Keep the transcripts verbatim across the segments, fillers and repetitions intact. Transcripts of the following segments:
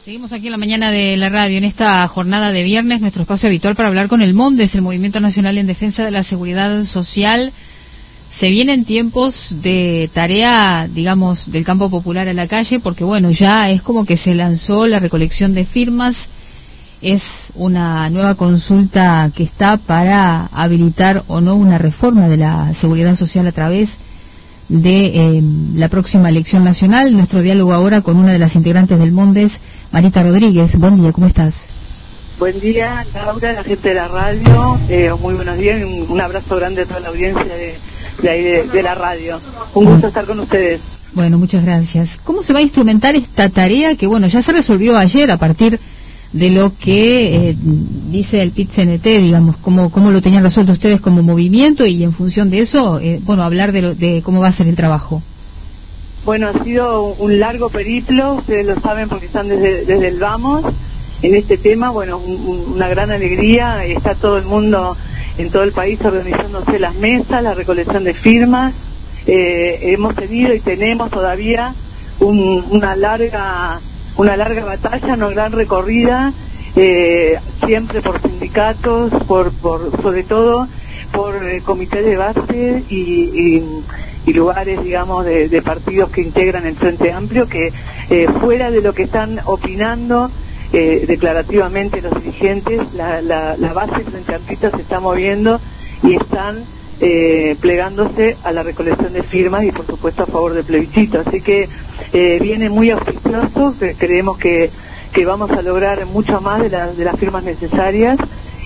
Seguimos aquí en la mañana de la radio, en esta jornada de viernes, nuestro espacio habitual para hablar con el MONDES, el Movimiento Nacional en Defensa de la Seguridad Social. Se vienen tiempos de tarea, digamos, del campo popular a la calle, porque bueno, ya es como que se lanzó la recolección de firmas, es una nueva consulta que está para habilitar o no una reforma de la seguridad social a través de eh, la próxima elección nacional. Nuestro diálogo ahora con una de las integrantes del MONDES, Marita Rodríguez. Buen día, ¿cómo estás? Buen día, Laura, la gente de la radio, eh, muy buenos días y un, un abrazo grande a toda la audiencia de, de ahí de, de la radio. Un gusto bueno. estar con ustedes. Bueno, muchas gracias. ¿Cómo se va a instrumentar esta tarea que, bueno, ya se resolvió ayer a partir de lo que eh, dice el P I T C N T, digamos, cómo, cómo lo tenían resuelto ustedes como movimiento y en función de eso, eh, bueno, hablar de, lo, de cómo va a ser el trabajo? Bueno, ha sido un largo periplo, ustedes lo saben porque están desde, desde el vamos en este tema. Bueno, un, un, una gran alegría, está todo el mundo en todo el país organizándose las mesas, la recolección de firmas. Eh, hemos tenido y tenemos todavía un, una larga una larga batalla, una gran recorrida, eh, siempre por sindicatos, por, por sobre todo por eh, comités de base y, y, y lugares, digamos, de, de partidos que integran el Frente Amplio, que eh, fuera de lo que están opinando eh, declarativamente los dirigentes, la, la, la base Frente Amplista se está moviendo y están eh, plegándose a la recolección de firmas y por supuesto a favor del plebiscito. Así que eh, viene muy auspicioso, que creemos que, que vamos a lograr mucho más de, la, de las firmas necesarias.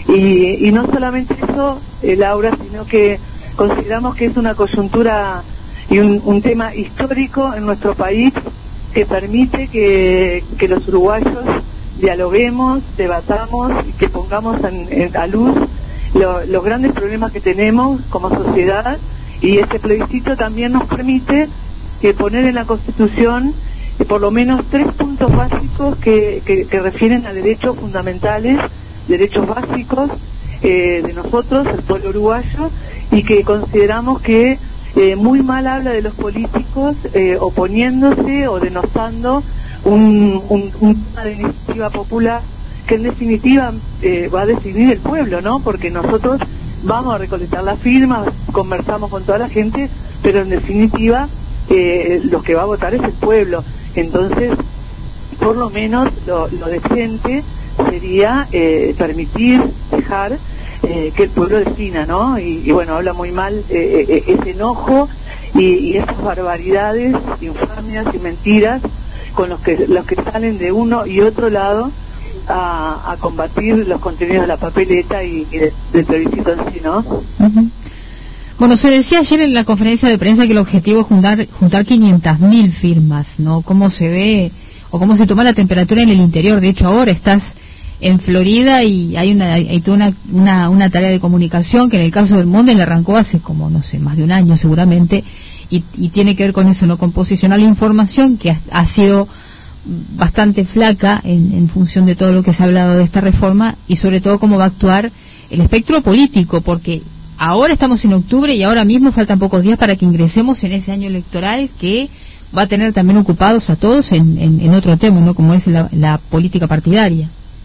Y, y no solamente eso, eh, Laura, sino que consideramos que es una coyuntura y un, un tema histórico en nuestro país que permite que, que los uruguayos dialoguemos, debatamos y que pongamos en, en, a luz lo, los grandes problemas que tenemos como sociedad, y este plebiscito también nos permite que poner en la Constitución eh, por lo menos tres puntos básicos que, que, que refieren a derechos fundamentales, derechos básicos eh, de nosotros, el pueblo uruguayo, y que consideramos que eh, muy mal habla de los políticos eh, oponiéndose o denostando un, un, un tema de iniciativa popular que en definitiva eh, va a decidir el pueblo, ¿no? Porque nosotros vamos a recolectar las firmas, conversamos con toda la gente, pero en definitiva eh, lo que va a votar es el pueblo. Entonces, por lo menos lo, lo decente sería eh, permitir, dejar eh, que el pueblo defina, ¿no? Y, y bueno, habla muy mal eh, eh, ese enojo y, y esas barbaridades, infamias y mentiras con los que los que salen de uno y otro lado a, a combatir los contenidos de la papeleta y, y de, del plebiscito en sí, ¿no? Uh-huh. Bueno, se decía ayer en la conferencia de prensa que el objetivo es juntar, juntar quinientas mil firmas, ¿no? ¿Cómo se ve o cómo se toma la temperatura en el interior? De hecho, ahora estás en Florida y hay una hay toda una, una, una tarea de comunicación que en el caso del MONDES le arrancó hace como, no sé, más de un año seguramente, y, y tiene que ver con eso, ¿no? Con posicionar la información que ha, ha sido bastante flaca en, en función de todo lo que se ha hablado de esta reforma y sobre todo cómo va a actuar el espectro político, porque ahora estamos en octubre y ahora mismo faltan pocos días para que ingresemos en ese año electoral que va a tener también ocupados a todos en, en, en otro tema, ¿no? Como es la, la política partidaria.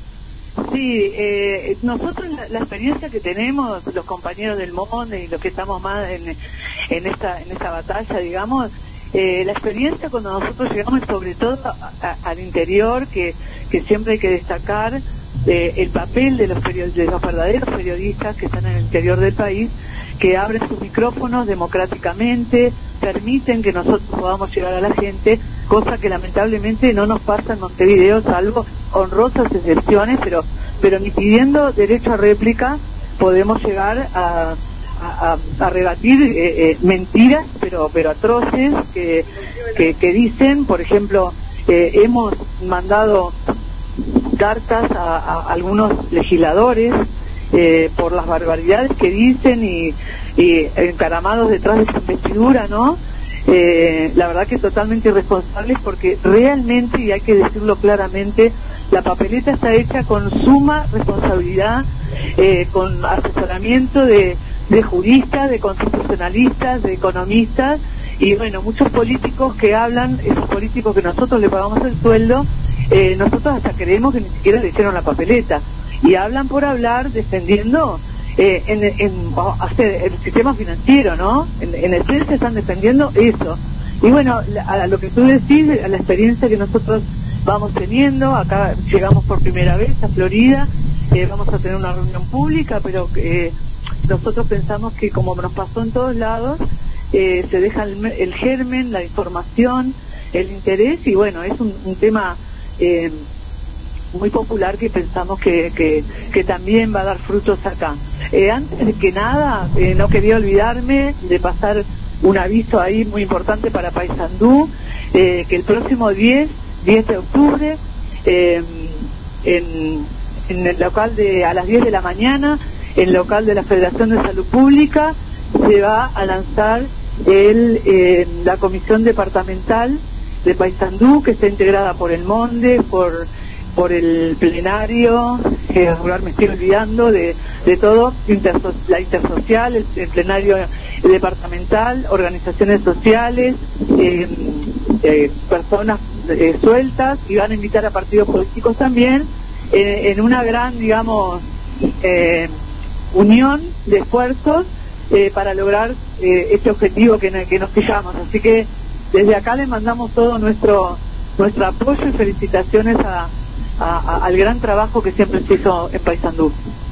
Sí, eh, nosotros la, la experiencia que tenemos, los compañeros del MONDES y los que estamos más en, en esta en esta batalla, digamos, eh, la experiencia cuando nosotros llegamos, sobre todo a, a, al interior, que, que siempre hay que destacar eh, el papel de los, period- de los verdaderos periodistas que están en el interior del país, que abren sus micrófonos democráticamente, permiten que nosotros podamos llegar a la gente, cosa que lamentablemente no nos pasa en Montevideo, salvo honrosas excepciones, pero pero ni pidiendo derecho a réplica podemos llegar a, a, a rebatir eh, eh, mentiras, pero pero atroces, que, que, que dicen, por ejemplo, eh, hemos mandado cartas a, a algunos legisladores eh, por las barbaridades que dicen y, y encaramados detrás de su investidura, ¿no? Eh, la verdad que totalmente irresponsables, porque realmente, y hay que decirlo claramente, la papeleta está hecha con suma responsabilidad, eh, con asesoramiento de, de juristas, de constitucionalistas, de economistas, y bueno, muchos políticos que hablan, esos políticos que nosotros le pagamos el sueldo, eh, nosotros hasta creemos que ni siquiera le hicieron la papeleta, y hablan por hablar defendiendo eh, en, en, oh, hacer el sistema financiero, ¿no? En, en esencia están defendiendo eso. Y bueno, a, a lo que tú decís, a la experiencia que nosotros vamos teniendo, acá llegamos por primera vez a Florida, eh, vamos a tener una reunión pública, pero eh, nosotros pensamos que como nos pasó en todos lados, eh, se deja el, el germen, la información, el interés, y bueno, es un, un tema eh, muy popular que pensamos que, que, que también va a dar frutos acá. Eh, antes de que nada, eh, no quería olvidarme de pasar un aviso ahí muy importante para Paysandú, eh, que el próximo diez de octubre, eh, en, en el local de, a las diez de la mañana, en el local de la Federación de Salud Pública, se va a lanzar el, eh, la comisión departamental de Paysandú, que está integrada por el Monde, por por el plenario, que ahora me estoy olvidando de, de todo, interso la intersocial, el, el plenario departamental, organizaciones sociales, eh, eh, personas eh, sueltas, y van a invitar a partidos políticos también, eh, en una gran, digamos, eh, unión de esfuerzos eh, para lograr eh, este objetivo que, que nos fijamos. Así que desde acá les mandamos todo nuestro nuestro apoyo y felicitaciones a A, a, al gran trabajo que siempre se hizo en Paysandú.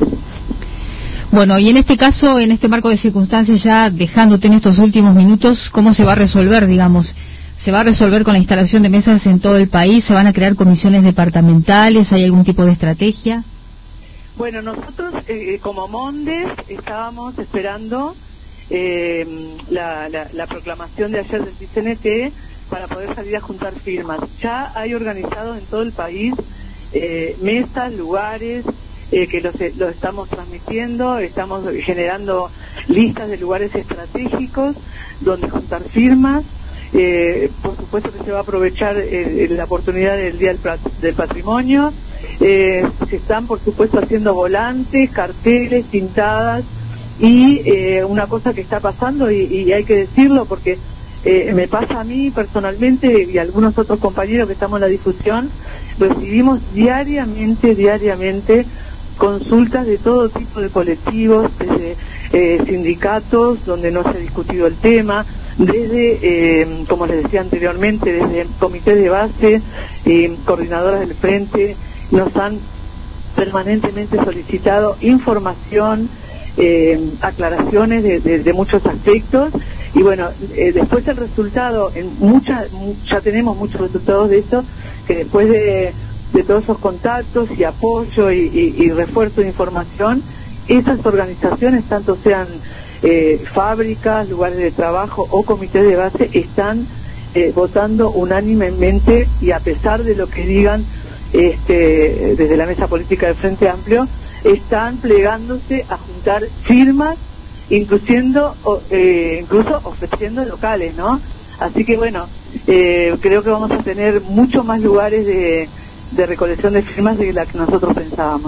Bueno, y en este caso, en este marco de circunstancias, ya dejándote en estos últimos minutos, ¿cómo se va a resolver, digamos? ¿Se va a resolver con la instalación de mesas en todo el país? ¿Se van a crear comisiones departamentales? ¿Hay algún tipo de estrategia? Bueno, nosotros eh, como Mondes estábamos esperando eh, la, la, la proclamación de ayer del P C N T para poder salir a juntar firmas. Ya hay organizados en todo el país Eh, mesas, lugares, eh, que los, los estamos transmitiendo, estamos generando listas de lugares estratégicos donde juntar firmas. Eh, por supuesto que se va a aprovechar eh, la oportunidad del Día del, del Patrimonio. Eh, se están, por supuesto, haciendo volantes, carteles, pintadas, y eh, una cosa que está pasando, y, y hay que decirlo porque eh, me pasa a mí personalmente y a algunos otros compañeros que estamos en la difusión, recibimos diariamente, diariamente consultas de todo tipo de colectivos, desde eh, sindicatos donde no se ha discutido el tema, desde, eh, como les decía anteriormente, desde comités de base, eh, coordinadoras del frente, nos han permanentemente solicitado información, eh, aclaraciones de, de, de muchos aspectos, y bueno, eh, después el resultado, en muchas, ya tenemos muchos resultados de eso, que después de, de todos esos contactos y apoyo y, y, y refuerzo de información, esas organizaciones, tanto sean eh, fábricas, lugares de trabajo o comités de base, están eh, votando unánimemente, y a pesar de lo que digan este, desde la mesa política del Frente Amplio, están plegándose a juntar firmas, incluyendo, eh, incluso ofreciendo locales, ¿no? Así que bueno, eh, creo que vamos a tener muchos más lugares de, de recolección de firmas de la que nosotros pensábamos.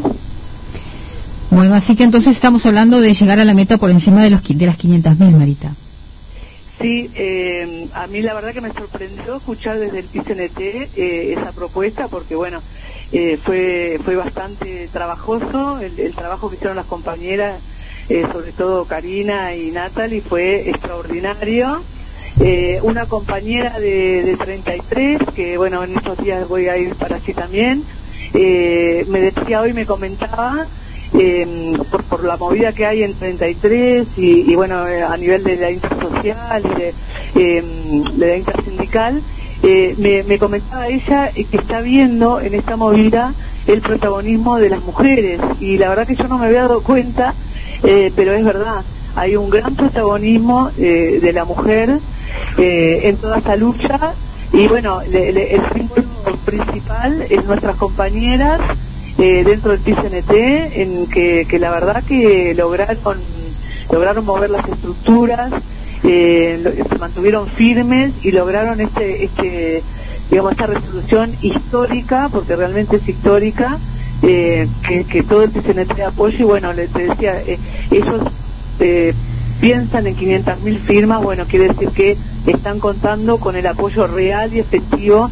Bueno, así que entonces estamos hablando de llegar a la meta por encima de los de las quinientas mil, Marita. Sí, eh, a mí la verdad que me sorprendió escuchar desde el P C N T eh, esa propuesta, porque bueno, eh, fue fue bastante trabajoso el, el trabajo que hicieron las compañeras, eh, sobre todo Karina y Natalie, fue extraordinario. Eh, una compañera de, de treinta y tres, que bueno, en estos días voy a ir para allí también, eh, me decía hoy, me comentaba, eh, por, por la movida que hay en treinta y tres, y, y bueno, eh, a nivel de la intersocial y de, eh, de la intersindical, eh, me, me comentaba ella eh, que está viendo en esta movida el protagonismo de las mujeres, y la verdad que yo no me había dado cuenta, eh, pero es verdad, hay un gran protagonismo eh, de la mujer eh, en toda esta lucha, y bueno, le, le, el símbolo principal es nuestras compañeras eh, dentro del P C N T, en que, que la verdad que lograron lograron mover las estructuras, eh, lo, se mantuvieron firmes y lograron este este digamos esta resolución histórica, porque realmente es histórica, eh, que, que todo el P C N T apoya. Y bueno, les decía, eh, ellos eh, piensan en quinientas mil firmas, bueno, quiere decir que están contando con el apoyo real y efectivo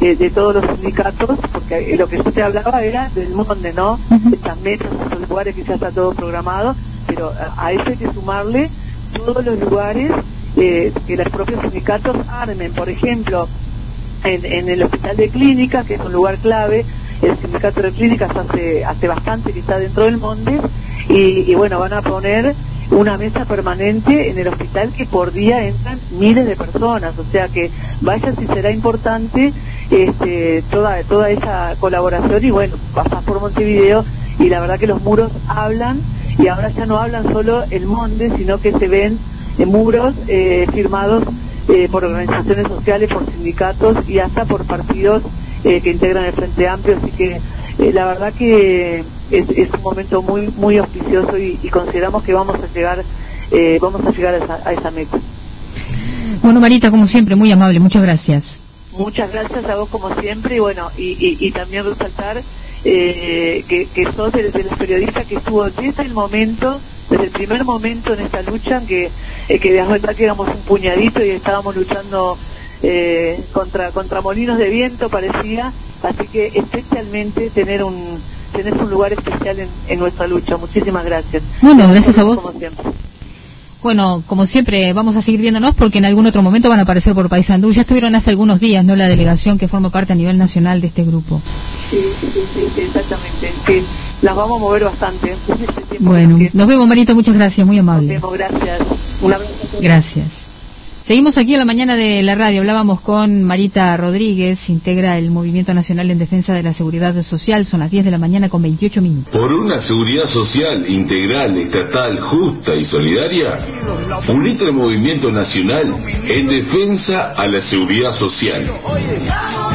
de, de todos los sindicatos, porque lo que yo te hablaba era del Monde, ¿no? Uh-huh. Estas mesas, estos lugares que ya está todo programado, pero a, a eso hay que sumarle todos los lugares eh, que los propios sindicatos armen. Por ejemplo, en, en el hospital de clínicas, que es un lugar clave, el sindicato de clínicas hace hace bastante que está dentro del Monde, y, y bueno, van a poner una mesa permanente en el hospital, que por día entran miles de personas, o sea que vaya si será importante este, toda toda esa colaboración. Y bueno, pasás por Montevideo y la verdad que los muros hablan, y ahora ya no hablan solo el Monde, sino que se ven eh, muros eh, firmados eh, por organizaciones sociales, por sindicatos y hasta por partidos eh, que integran el Frente Amplio, así que eh, la verdad que es, es un momento muy muy auspicioso, y, y consideramos que vamos a llegar eh, vamos a llegar a esa, a esa meta. Bueno, Marita, como siempre, muy amable, muchas gracias. Muchas gracias a vos como siempre, y bueno, y, y, y también resaltar eh, que, que sos de, de los periodistas que estuvo desde el momento, desde el primer momento en esta lucha, que, eh, que de verdad que éramos un puñadito y estábamos luchando eh, contra contra molinos de viento, parecía, así que especialmente tener un tenés un lugar especial en, en nuestra lucha. Muchísimas gracias. Bueno, gracias a vos. Como siempre. Bueno, como siempre, vamos a seguir viéndonos porque en algún otro momento van a aparecer por Paysandú. Ya estuvieron hace algunos días, ¿no?, la delegación que forma parte a nivel nacional de este grupo. Sí, sí, sí, sí, exactamente. Sí, las vamos a mover bastante. Este bueno, que... nos vemos, Marita, muchas gracias, muy amable. Nos vemos, gracias. Un abrazo a todos. Gracias. Seguimos aquí en la mañana de la radio. Hablábamos con Marita Rodríguez, integra el Movimiento Nacional en Defensa de la Seguridad Social. Son las diez de la mañana con veintiocho minutos. Por una seguridad social integral, estatal, justa y solidaria, unite al Movimiento Nacional en Defensa a la Seguridad Social.